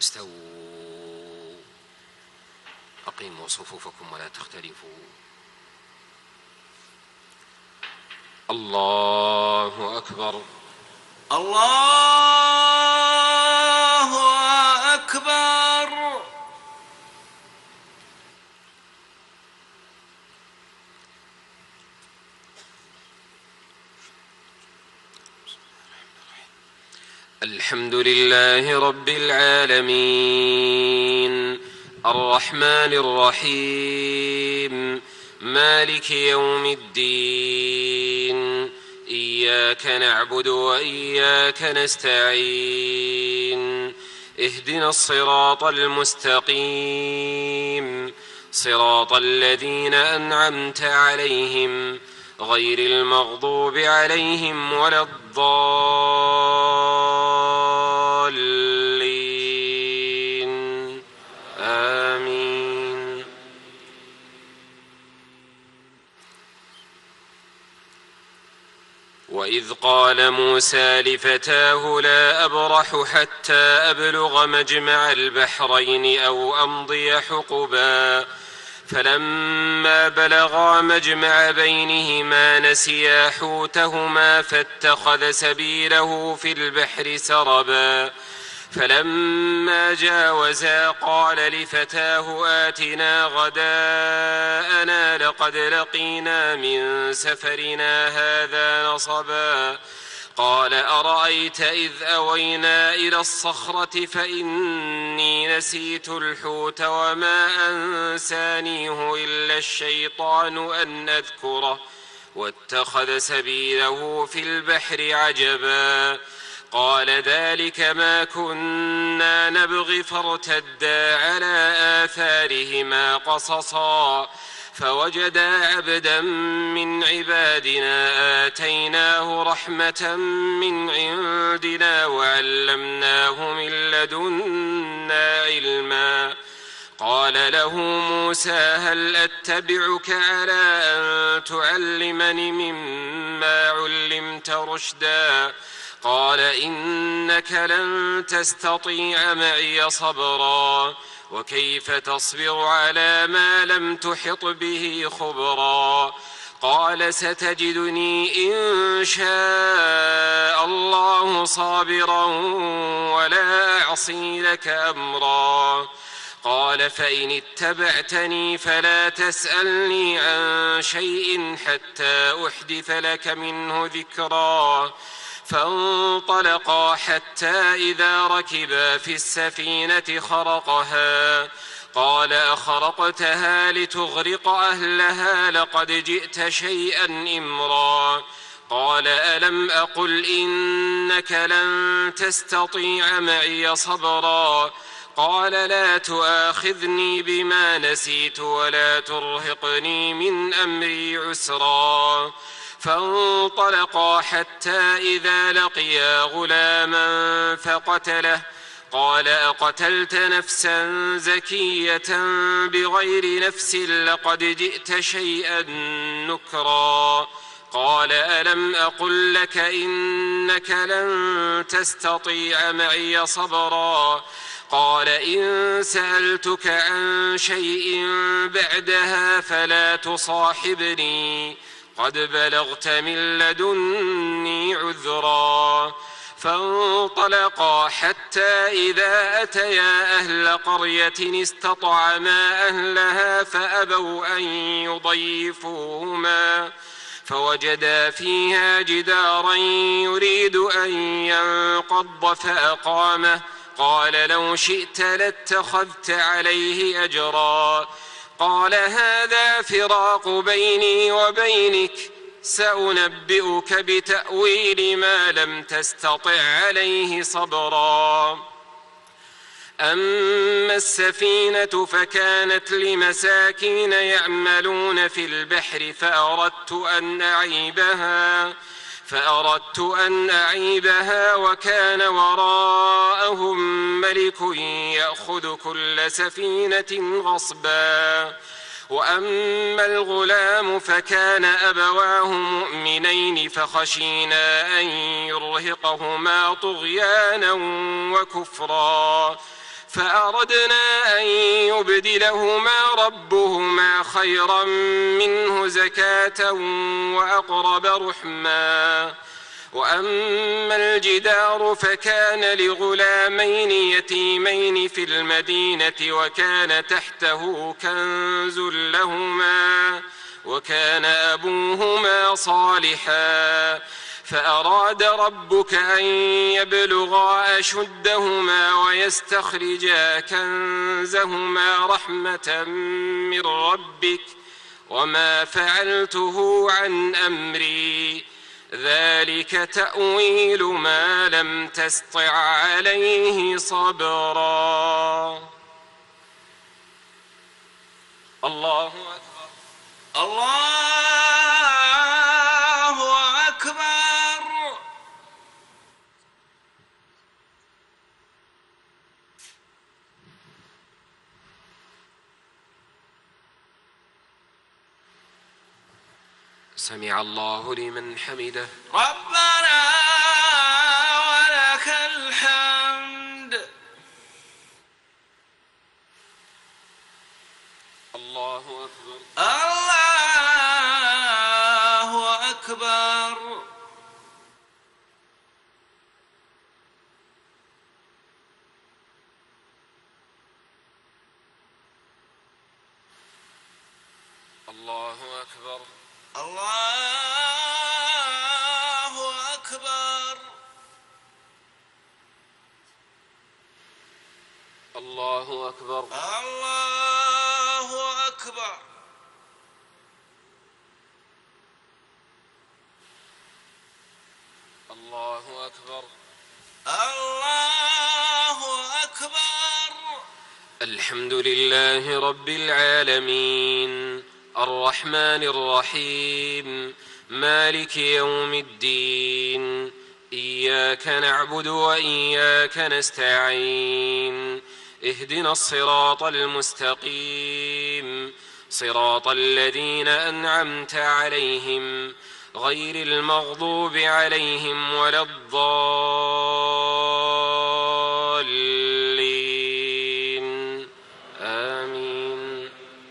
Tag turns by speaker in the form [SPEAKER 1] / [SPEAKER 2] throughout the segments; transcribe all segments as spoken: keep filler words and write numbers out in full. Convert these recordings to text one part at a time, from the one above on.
[SPEAKER 1] استووا أقيموا صفوفكم ولا تختلفوا. الله أكبر.
[SPEAKER 2] الله أكبر.
[SPEAKER 1] الحمد لله رب العالمين الرحمن الرحيم مالك يوم الدين إياك نعبد وإياك نستعين اهدنا الصراط المستقيم صراط الذين أنعمت عليهم غير المغضوب عليهم ولا الضالين آمين. وإذ قال موسى لفتاه لا أبرح حتى أبلغ مجمع البحرين أو أمضي حقبا فلما بلغا مجمع بينهما نسيا حوتهما فاتخذ سبيله في البحر سربا فلما جاوزا قال لفتاه آتنا غداءنا لقد لقينا من سفرنا هذا نصبا قال أرأيت إذ أوينا إلى الصخرة فإني نسيت الحوت وما أنسانيه إلا الشيطان أن أذكره واتخذ سبيله في البحر عجبا قال ذلك ما كنا نبغي فارتدا على آثارهما قصصا فوجدا عبدا من عبادنا آتيناه رحمة من عندنا وعلمناه من لدنا علما قال له موسى هل أتبعك على أن تعلمني مما علمت رشدا قال إنك لن تستطيع معي صبرا وكيف تصبر على ما لم تحط به خبرا قال ستجدني إن شاء الله صابرا ولا أعصي لك أمرا قال فإن اتبعتني فلا تسألني عن شيء حتى أحدث لك منه ذكرا فانطلقا حتى إذا ركبا في السفينة خرقها قال أخرقتها لتغرق أهلها لقد جئت شيئا إمرا قال ألم أقل إنك لن تستطيع معي صبرا قال لا تؤاخذني بما نسيت ولا ترهقني من أمري عسرا فانطلقا حتى إذا لقيا غلاما فقتله قال أقتلت نفسا زكية بغير نفس لقد جئت شيئا نكرا قال ألم أقل لك إنك لن تستطيع معي صبرا قال إن سألتك عن شيء بعدها فلا تصاحبني قد بلغت من لدني عذرا فانطلقا حتى إذا أتيا أهل قرية استطعما أهلها فأبوا أن يضيفوهما فوجدا فيها جدارا يريد أن ينقض فأقامه قال لو شئت لاتخذت عليه أجرا قال هذا فراق بيني وبينك سأنبئك بتأويل ما لم تستطع عليه صبرا أما السفينة فكانت لمساكين يعملون في البحر فأردت أن أعيبها فأردت أن أعيبها وكان وراءهم ملك يأخذ كل سفينة غصبا وأما الغلام فكان أبواه مؤمنين فخشينا أن يرهقهما طغيانا وكفرا فأردنا أن يبدلهما ربهما خيرا منه زكاة وأقرب رحما. وأما الجدار فكان لغلامين يتيمين في المدينة وكان تحته كنز لهما وكان أبوهما صالحا فأراد ربك أن يبلغا أشدهما ويستخرجا كنزهما رحمة من ربك وما فعلته عن أمري ذلك تأويل ما لم تسطع عليه صبرا. الله أكبر.
[SPEAKER 2] الله أكبر.
[SPEAKER 1] سمع الله لمن حمده.
[SPEAKER 2] ربنا ولك الحمد.
[SPEAKER 1] الله أكبر.
[SPEAKER 2] الله أكبر.
[SPEAKER 1] الله أكبر.
[SPEAKER 2] الله أكبر.
[SPEAKER 1] الله أكبر.
[SPEAKER 2] الله أكبر.
[SPEAKER 1] الله أكبر.
[SPEAKER 2] الله أكبر.
[SPEAKER 1] الحمد لله رب العالمين الرحمن الرحيم مالك يوم الدين إياك نعبد وإياك نستعين اهدنا الصراط المستقيم صراط الذين أنعمت عليهم غير المغضوب عليهم ولا الضالين آمين.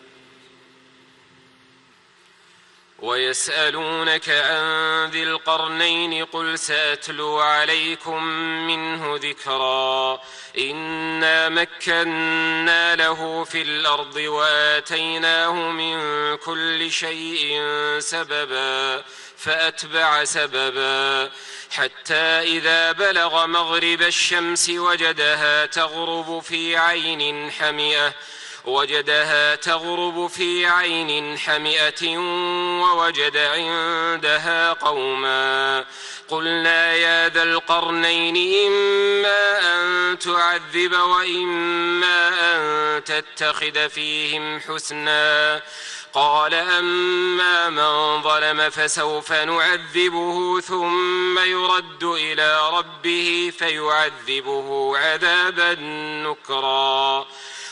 [SPEAKER 1] ويسألونك عن ذي القرنين قل سأتلو عليكم منه ذكرا إنا مكنا له في الأرض وآتيناه من كل شيء سببا فأتبع سببا حتى إذا بلغ مغرب الشمس وجدها تغرب في عين حمئة وجدها تغرب في عين حمئة ووجد عندها قوما قلنا يا ذا القرنين إما أن تعذب وإما أن تتخذ فيهم حسنا قال أما من ظلم فسوف نعذبه ثم يرد إلى ربه فيعذبه عذابا نكرا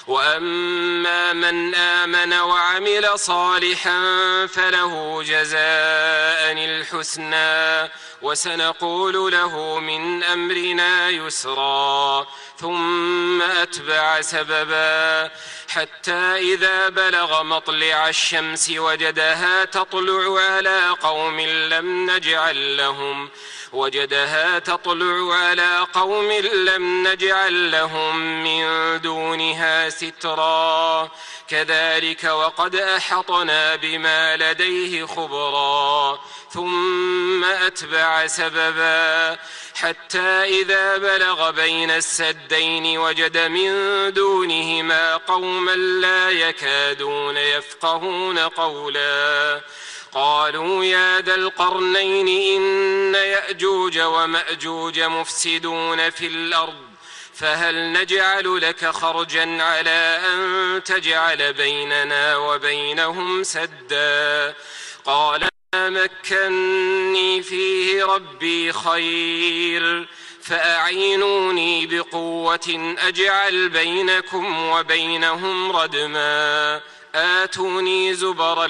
[SPEAKER 1] وأما من آمن وعمل صالحا فله جزاء الحسنى وسنقول له من أمرنا يسرا ثم أتبع سببا حتى إذا بلغ مطلع الشمس وجدها تطلع على قوم لم نجعل لهم وجدها تطلع على قوم لم نجعل لهم من دونها سترا كذلك وقد أحطنا بما لديه خبرا ثم أتبع سببا حتى إذا بلغ بين السدين وجد من دونهما قوما لا يكادون يفقهون قولا قالوا يا ذا القرنين إن يأجوج ومأجوج مفسدون في الأرض فهل نجعل لك خرجا على أن تجعل بيننا وبينهم سدا قال ما مكني فيه ربي خير فأعينوني بقوة أجعل بينكم وبينهم ردما آتوني زبر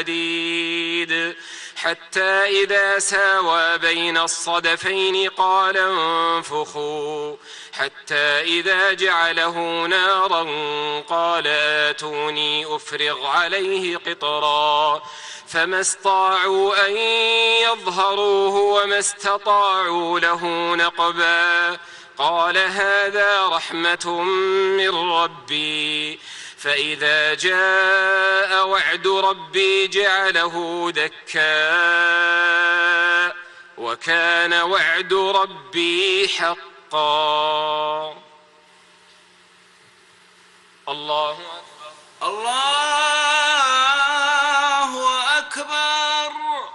[SPEAKER 1] الحديد حتى إذا ساوى بين الصدفين قال انفخوا حتى إذا جعله نارا قال آتوني أفرغ عليه قطرا فما استطاعوا أن يظهروه وما استطاعوا له نقبا قال هذا رحمة من ربي فإذا جاء وعد ربي جعله دكا وكان وعد ربي حقا. الله أكبر.
[SPEAKER 2] الله أكبر.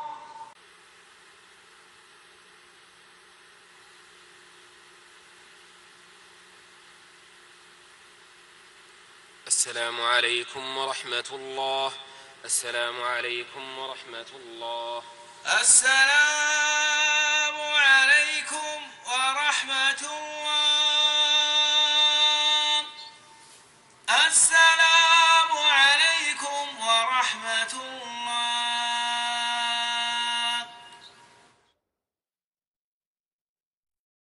[SPEAKER 1] السلام عليكم ورحمة الله. السلام عليكم ورحمة الله.
[SPEAKER 2] السلام عليكم ورحمة الله.